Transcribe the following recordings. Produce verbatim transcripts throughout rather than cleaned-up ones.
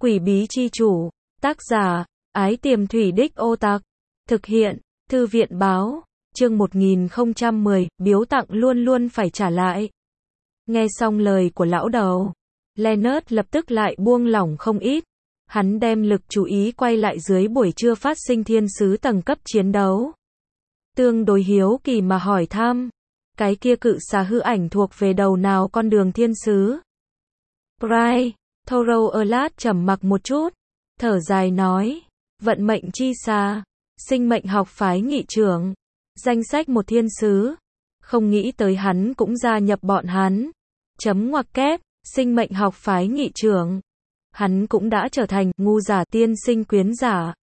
Quỷ bí chi chủ, tác giả, Ái Tiềm Thủy Đích Ô Tặc, thực hiện, Thư viện báo, chương một nghìn không trăm mười, biếu tặng luôn luôn phải trả lại. Nghe xong lời của lão đầu, Leonard lập tức lại buông lỏng không ít. Hắn đem lực chú ý quay lại dưới buổi trưa phát sinh thiên sứ tầng cấp chiến đấu. Tương đối hiếu kỳ mà hỏi thăm, cái kia cự xà hư ảnh thuộc về đầu nào con đường thiên sứ? Bright, Thorough Erlat trầm mặc một chút, thở dài nói, vận mệnh chi xà, sinh mệnh học phái nghị trưởng, danh sách một thiên sứ, không nghĩ tới hắn cũng gia nhập bọn hắn. Chấm ngoặc kép, sinh mệnh học phái nghị trưởng. Hắn cũng đã trở thành ngu giả tiên sinh quyến giả.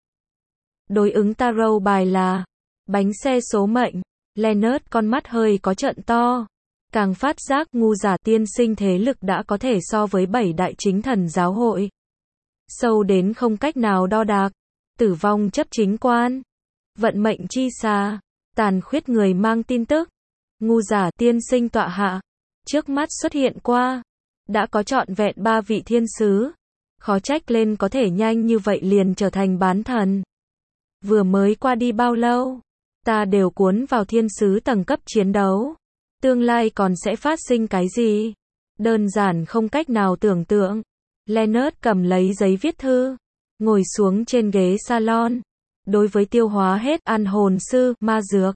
Đối ứng tarot bài là bánh xe số mệnh. Leonard con mắt hơi có trợn to, càng phát giác ngu giả tiên sinh thế lực đã có thể so với bảy đại chính thần giáo hội, sâu đến không cách nào đo đạc. Tử vong chấp chính quan, vận mệnh chi xà, tàn khuyết người mang tin tức, ngu giả tiên sinh tọa hạ, trước mắt xuất hiện qua, đã có trọn vẹn ba vị thiên sứ. Khó trách lên có thể nhanh như vậy liền trở thành bán thần. Vừa mới qua đi bao lâu, ta đều cuốn vào thiên sứ tầng cấp chiến đấu. Tương lai còn sẽ phát sinh cái gì? Đơn giản không cách nào tưởng tượng. Leonard cầm lấy giấy viết thư, ngồi xuống trên ghế salon. Đối với tiêu hóa hết ăn hồn sư, ma dược,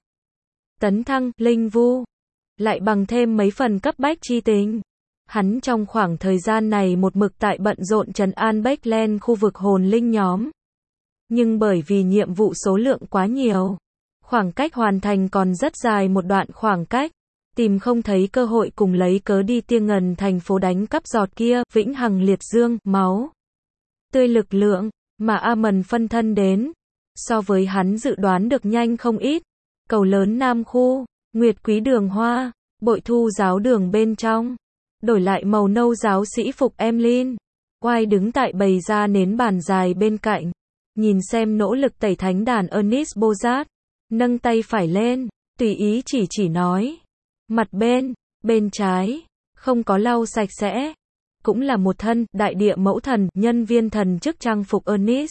tấn thăng, linh vu, lại bằng thêm mấy phần cấp bách chi tình. Hắn trong khoảng thời gian này một mực tại bận rộn trấn an Backland khu vực hồn linh nhóm. Nhưng bởi vì nhiệm vụ số lượng quá nhiều, khoảng cách hoàn thành còn rất dài một đoạn khoảng cách, tìm không thấy cơ hội cùng lấy cớ đi Tiên Ngần thành phố đánh cắp giọt kia, vĩnh hằng liệt dương, máu tươi lực lượng, mà Amon phân thân đến. So với hắn dự đoán được nhanh không ít. Cầu lớn Nam khu, Nguyệt Quý đường hoa, bội thu giáo đường bên trong. Đổi lại màu nâu giáo sĩ phục Emlyn. Oai đứng tại bầy ra nến bàn dài bên cạnh. Nhìn xem nỗ lực tẩy thánh đàn Ernest Bozat. Nâng tay phải lên, tùy ý chỉ chỉ nói. Mặt bên, bên trái, không có lau sạch sẽ. Cũng là một thân, đại địa mẫu thần, nhân viên thần chức trang phục Ernest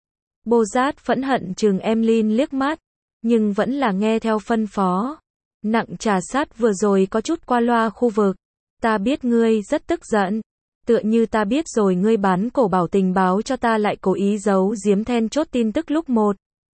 Bozat phẫn hận trừng Emlyn liếc mắt. Nhưng vẫn là nghe theo phân phó. Nặng trà sát vừa rồi có chút qua loa khu vực. Ta biết ngươi rất tức giận. Tựa như ta biết rồi ngươi bán cổ bảo tình báo cho ta lại cố ý giấu giếm then chốt tin tức lúc một.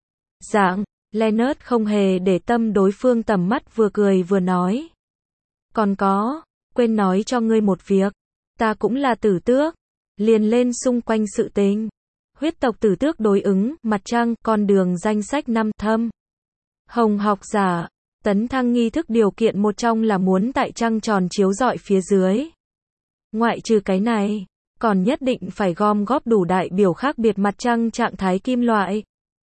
Dạng, Leonard không hề để tâm đối phương tầm mắt vừa cười vừa nói. Còn có, quên nói cho ngươi một việc. Ta cũng là tử tước. Liền lên xung quanh sự tình. Huyết tộc tử tước đối ứng, mặt trăng, con đường danh sách năm thâm. Hồng học giả. Tấn thăng nghi thức điều kiện một trong là muốn tại trăng tròn chiếu rọi phía dưới. Ngoại trừ cái này, còn nhất định phải gom góp đủ đại biểu khác biệt mặt trăng trạng thái kim loại,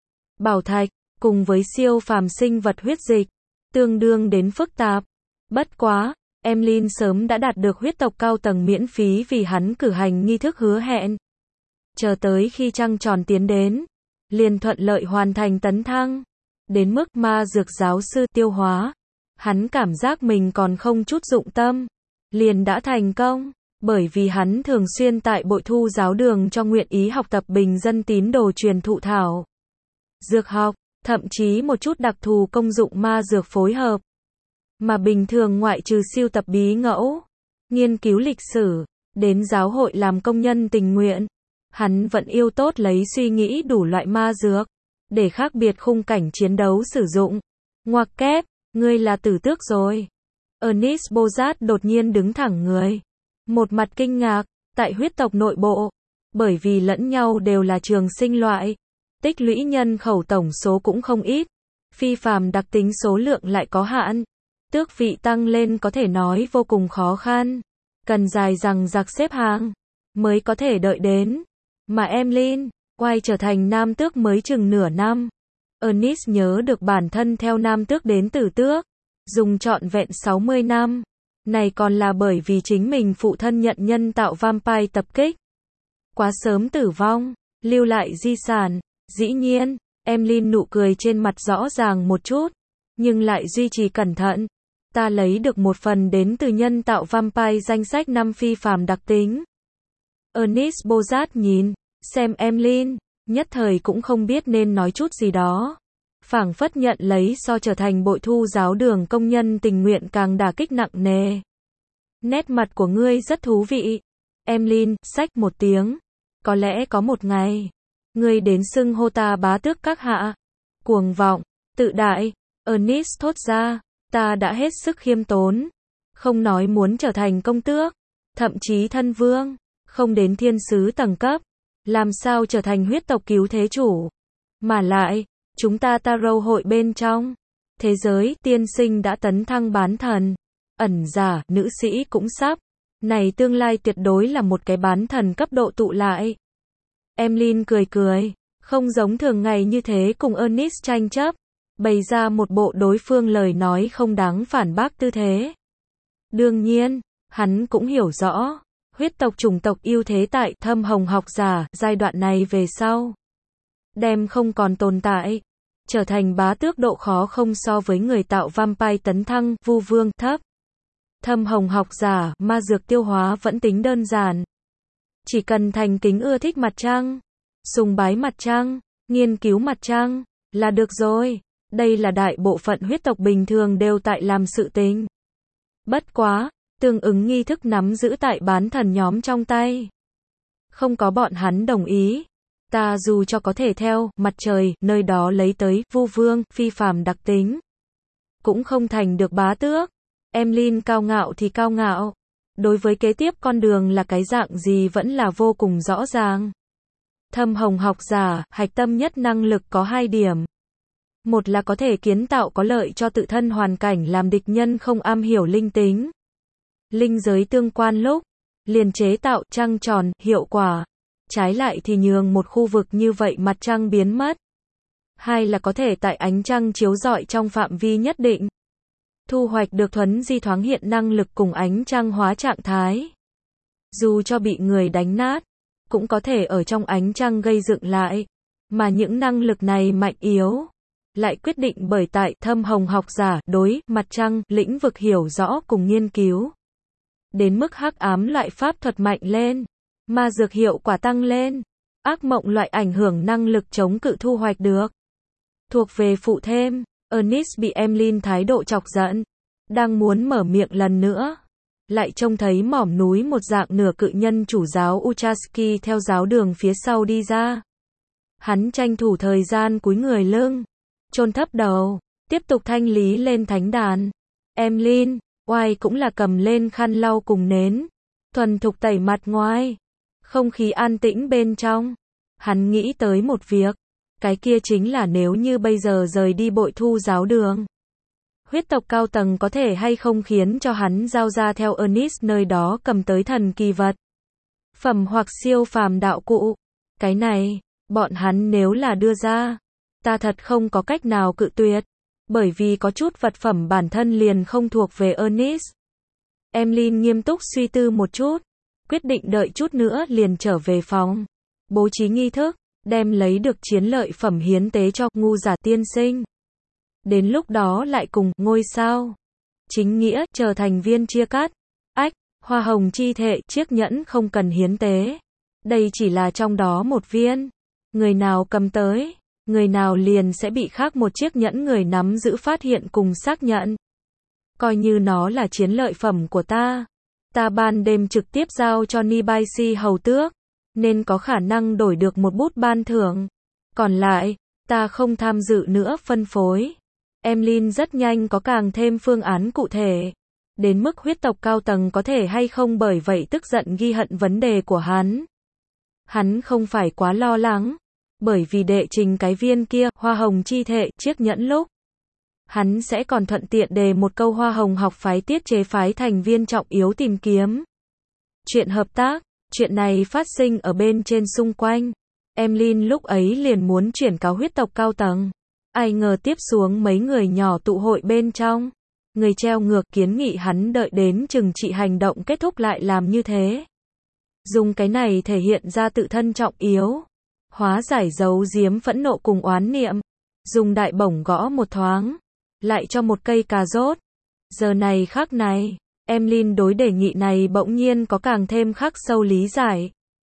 bảo thạch, cùng với siêu phàm sinh vật huyết dịch, tương đương đến phức tạp. Bất quá, Emlyn sớm đã đạt được huyết tộc cao tầng miễn phí vì hắn cử hành nghi thức hứa hẹn. Chờ tới khi trăng tròn tiến đến, liền thuận lợi hoàn thành tấn thăng. Đến mức ma dược giáo sư tiêu hóa, hắn cảm giác mình còn không chút dụng tâm, liền đã thành công, bởi vì hắn thường xuyên tại bội thu giáo đường cho nguyện ý học tập bình dân tín đồ truyền thụ thảo dược học, thậm chí một chút đặc thù công dụng ma dược phối hợp. Mà bình thường ngoại trừ siêu tập bí ngẫu, nghiên cứu lịch sử, đến giáo hội làm công nhân tình nguyện, hắn vẫn yêu tốt lấy suy nghĩ đủ loại ma dược để khác biệt khung cảnh chiến đấu sử dụng. Ngoặc kép, ngươi là tử tước rồi. Ernest Bozat đột nhiên đứng thẳng người. Một mặt kinh ngạc, tại huyết tộc nội bộ, bởi vì lẫn nhau đều là trường sinh loại, tích lũy nhân khẩu tổng số cũng không ít, phi phàm đặc tính số lượng lại có hạn. Tước vị tăng lên có thể nói vô cùng khó khăn, cần dài dằng dặc xếp hàng mới có thể đợi đến. Mà Emlyn quay trở thành nam tước mới chừng nửa năm. Ernest nhớ được bản thân theo nam tước đến tử tước, dùng trọn vẹn sáu mươi năm. Này còn là bởi vì chính mình phụ thân nhận nhân tạo vampire tập kích. Quá sớm tử vong, lưu lại di sản. Dĩ nhiên, Emlyn nụ cười trên mặt rõ ràng một chút, nhưng lại duy trì cẩn thận. Ta lấy được một phần đến từ nhân tạo vampire danh sách năm phi phàm đặc tính. Ernest Bozat nhìn xem Emlyn, nhất thời cũng không biết nên nói chút gì đó. Phảng phất nhận lấy so trở thành bội thu giáo đường công nhân tình nguyện càng đả kích nặng nề. Nét mặt của ngươi rất thú vị. Emlyn, xách một tiếng. Có lẽ có một ngày, ngươi đến xưng hô ta bá tước các hạ. Cuồng vọng, tự đại, Ernest thốt ra, ta đã hết sức khiêm tốn. Không nói muốn trở thành công tước, thậm chí thân vương, không đến thiên sứ tầng cấp. Làm sao trở thành huyết tộc cứu thế chủ? Mà lại, chúng ta Tarot hội bên trong thế giới tiên sinh đã tấn thăng bán thần, ẩn giả, nữ sĩ cũng sắp. Này tương lai tuyệt đối là một cái bán thần cấp độ tụ lại. Emlyn cười cười, không giống thường ngày như thế cùng Ernest tranh chấp, bày ra một bộ đối phương lời nói không đáng phản bác tư thế. Đương nhiên, hắn cũng hiểu rõ, huyết tộc chủng tộc ưu thế tại thâm hồng học giả giai đoạn này về sau đem không còn tồn tại, trở thành bá tước độ khó không so với người tạo vampire tấn thăng vu vương thấp. Thâm hồng học giả, ma dược tiêu hóa vẫn tính đơn giản. Chỉ cần thành kính ưa thích mặt trăng, sùng bái mặt trăng, nghiên cứu mặt trăng, là được rồi. Đây là đại bộ phận huyết tộc bình thường đều tại làm sự tình. Bất quá, tương ứng nghi thức nắm giữ tại bán thần nhóm trong tay. Không có bọn hắn đồng ý. Ta dù cho có thể theo mặt trời, nơi đó lấy tới vu vương, phi phàm đặc tính, cũng không thành được bá tước. Emlyn cao ngạo thì cao ngạo. Đối với kế tiếp con đường là cái dạng gì vẫn là vô cùng rõ ràng. Thâm hồng học giả, hạch tâm nhất năng lực có hai điểm. Một là có thể kiến tạo có lợi cho tự thân hoàn cảnh làm địch nhân không am hiểu linh tính. Linh giới tương quan lúc, liền chế tạo trăng tròn, hiệu quả. Trái lại thì nhường một khu vực như vậy mặt trăng biến mất. Hai là có thể tại ánh trăng chiếu rọi trong phạm vi nhất định. Thu hoạch được thuấn di thoáng hiện năng lực cùng ánh trăng hóa trạng thái. Dù cho bị người đánh nát, cũng có thể ở trong ánh trăng gây dựng lại. Mà những năng lực này mạnh yếu, lại quyết định bởi tại thâm hồng học giả đối mặt trăng lĩnh vực hiểu rõ cùng nghiên cứu. Đến mức hắc ám loại pháp thuật mạnh lên, ma dược hiệu quả tăng lên, ác mộng loại ảnh hưởng năng lực chống cự thu hoạch được. Thuộc về phụ thêm, Ernest bị Emlyn thái độ chọc giận, đang muốn mở miệng lần nữa, lại trông thấy mỏm núi một dạng nửa cự nhân chủ giáo Uchaski theo giáo đường phía sau đi ra. Hắn tranh thủ thời gian cúi người lưng, chôn thấp đầu, tiếp tục thanh lý lên thánh đàn. Emlyn, oai cũng là cầm lên khăn lau cùng nến, thuần thục tẩy mặt ngoài. Không khí an tĩnh bên trong. Hắn nghĩ tới một việc, cái kia chính là nếu như bây giờ rời đi bội thu giáo đường, huyết tộc cao tầng có thể hay không khiến cho hắn giao ra theo Ernest nơi đó cầm tới thần kỳ vật, phẩm hoặc siêu phàm đạo cụ. Cái này, bọn hắn nếu là đưa ra, ta thật không có cách nào cự tuyệt, bởi vì có chút vật phẩm bản thân liền không thuộc về Ernest. Emlyn nghiêm túc suy tư một chút, quyết định đợi chút nữa liền trở về phòng, bố trí nghi thức, đem lấy được chiến lợi phẩm hiến tế cho ngu giả tiên sinh. Đến lúc đó lại cùng ngôi sao chính nghĩa trở thành viên chia cắt. Ách, hoa hồng chi thệ chiếc nhẫn không cần hiến tế. Đây chỉ là trong đó một viên. Người nào cầm tới, người nào liền sẽ bị khác một chiếc nhẫn người nắm giữ phát hiện cùng xác nhận. Coi như nó là chiến lợi phẩm của ta. Ta ban đêm trực tiếp giao cho Nibaisi hầu tước, nên có khả năng đổi được một bút ban thưởng. Còn lại, ta không tham dự nữa phân phối. Emlyn rất nhanh có càng thêm phương án cụ thể. Đến mức huyết tộc cao tầng có thể hay không bởi vậy tức giận ghi hận vấn đề của hắn. Hắn không phải quá lo lắng, bởi vì đệ trình cái viên kia, hoa hồng chi thệ, chiếc nhẫn lúc. Hắn sẽ còn thuận tiện đề một câu hoa hồng học phái tiết chế phái thành viên trọng yếu tìm kiếm. Chuyện hợp tác, chuyện này phát sinh ở bên trên xung quanh. Emlyn lúc ấy liền muốn chuyển cáo huyết tộc cao tầng. Ai ngờ tiếp xuống mấy người nhỏ tụ hội bên trong. Người treo ngược kiến nghị hắn đợi đến chừng trị hành động kết thúc lại làm như thế. Dùng cái này thể hiện ra tự thân trọng yếu. Hóa giải giấu giếm phẫn nộ cùng oán niệm. Dùng đại bổng gõ một thoáng. Lại cho một cây cà rốt. Giờ này khắc này, Emlyn đối đề nghị này bỗng nhiên có càng thêm khắc sâu lý giải.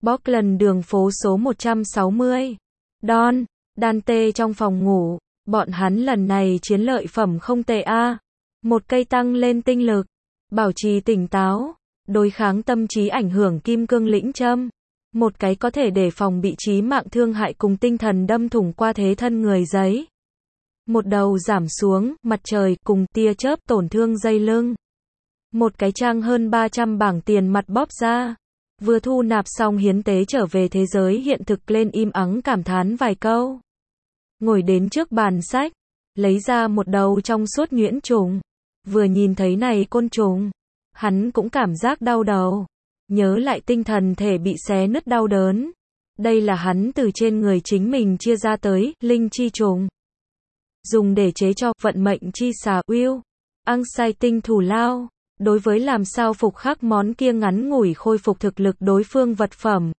Portland đường phố số một trăm sáu mươi. Don, Dante trong phòng ngủ. Bọn hắn lần này chiến lợi phẩm không tệ a. Một cây tăng lên tinh lực, bảo trì tỉnh táo, đối kháng tâm trí ảnh hưởng kim cương lĩnh châm. Một cái có thể đề phòng bị chí mạng thương hại cùng tinh thần đâm thủng qua thế thân người giấy. Một đầu giảm xuống, mặt trời cùng tia chớp tổn thương dây lưng. Một cái trang hơn ba trăm bảng tiền mặt bóp ra. Vừa thu nạp xong hiến tế trở về thế giới hiện thực lên im ắng cảm thán vài câu. Ngồi đến trước bàn sách, lấy ra một đầu trong suốt nhuyễn trùng. Vừa nhìn thấy này côn trùng, hắn cũng cảm giác đau đầu. Nhớ lại tinh thần thể bị xé nứt đau đớn. Đây là hắn từ trên người chính mình chia ra tới, linh chi trùng. Dùng để chế cho vận mệnh chi xà Will. Ăn sai tinh thủ lao. Đối với làm sao phục khắc món kia ngắn ngủi khôi phục thực lực đối phương vật phẩm.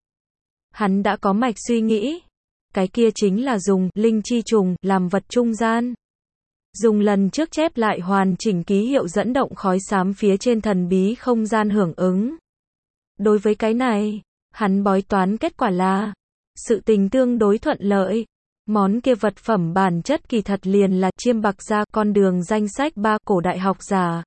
Hắn đã có mạch suy nghĩ. Cái kia chính là dùng linh chi trùng làm vật trung gian. Dùng lần trước chép lại hoàn chỉnh ký hiệu dẫn động khói xám phía trên thần bí không gian hưởng ứng. Đối với cái này, hắn bói toán kết quả là sự tình tương đối thuận lợi. Món kia vật phẩm bản chất kỳ thật liền là chiêm bạc ra con đường danh sách ba cổ đại học giả.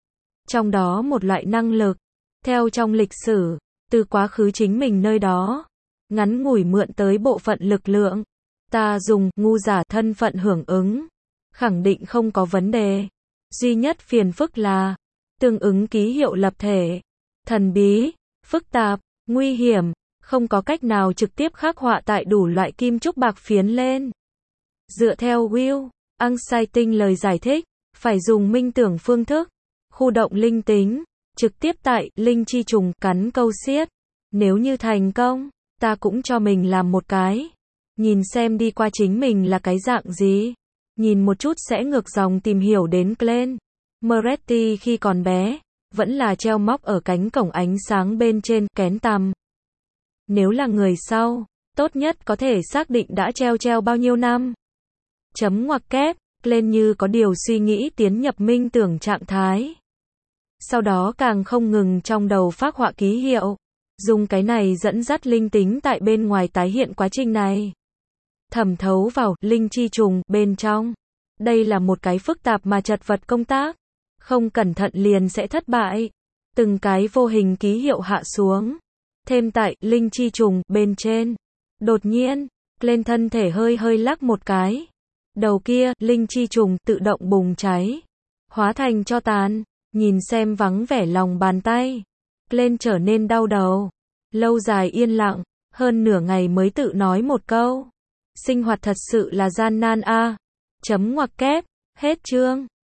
Trong đó một loại năng lực, theo trong lịch sử, từ quá khứ chính mình nơi đó, ngắn ngủi mượn tới bộ phận lực lượng. Ta dùng ngu giả thân phận hưởng ứng. Khẳng định không có vấn đề. Duy nhất phiền phức là tương ứng ký hiệu lập thể. Thần bí, phức tạp, nguy hiểm, không có cách nào trực tiếp khắc họa tại đủ loại kim trúc bạc phiến lên. Dựa theo Will, Anxiety lời giải thích, phải dùng minh tưởng phương thức, khu động linh tính, trực tiếp tại linh chi trùng cắn câu xiết. Nếu như thành công, ta cũng cho mình làm một cái. Nhìn xem đi qua chính mình là cái dạng gì. Nhìn một chút sẽ ngược dòng tìm hiểu đến Glenn Moretti khi còn bé, vẫn là treo móc ở cánh cổng ánh sáng bên trên kén tằm. Nếu là người sau, tốt nhất có thể xác định đã treo treo bao nhiêu năm. Chấm ngoặc kép, Glenn như có điều suy nghĩ tiến nhập minh tưởng trạng thái. Sau đó càng không ngừng trong đầu phác họa ký hiệu. Dùng cái này dẫn dắt linh tính tại bên ngoài tái hiện quá trình này. Thẩm thấu vào linh chi trùng bên trong. Đây là một cái phức tạp mà chật vật công tác. Không cẩn thận liền sẽ thất bại. Từng cái vô hình ký hiệu hạ xuống. Thêm tại linh chi trùng bên trên. Đột nhiên, lên thân thể hơi hơi lắc một cái. Đầu kia, linh chi trùng tự động bùng cháy. Hóa thành tro tàn. Nhìn xem vắng vẻ lòng bàn tay. Lên trở nên đau đầu. Lâu dài yên lặng. Hơn nửa ngày mới tự nói một câu. Sinh hoạt thật sự là gian nan a. Chấm ngoặc kép. Hết chương.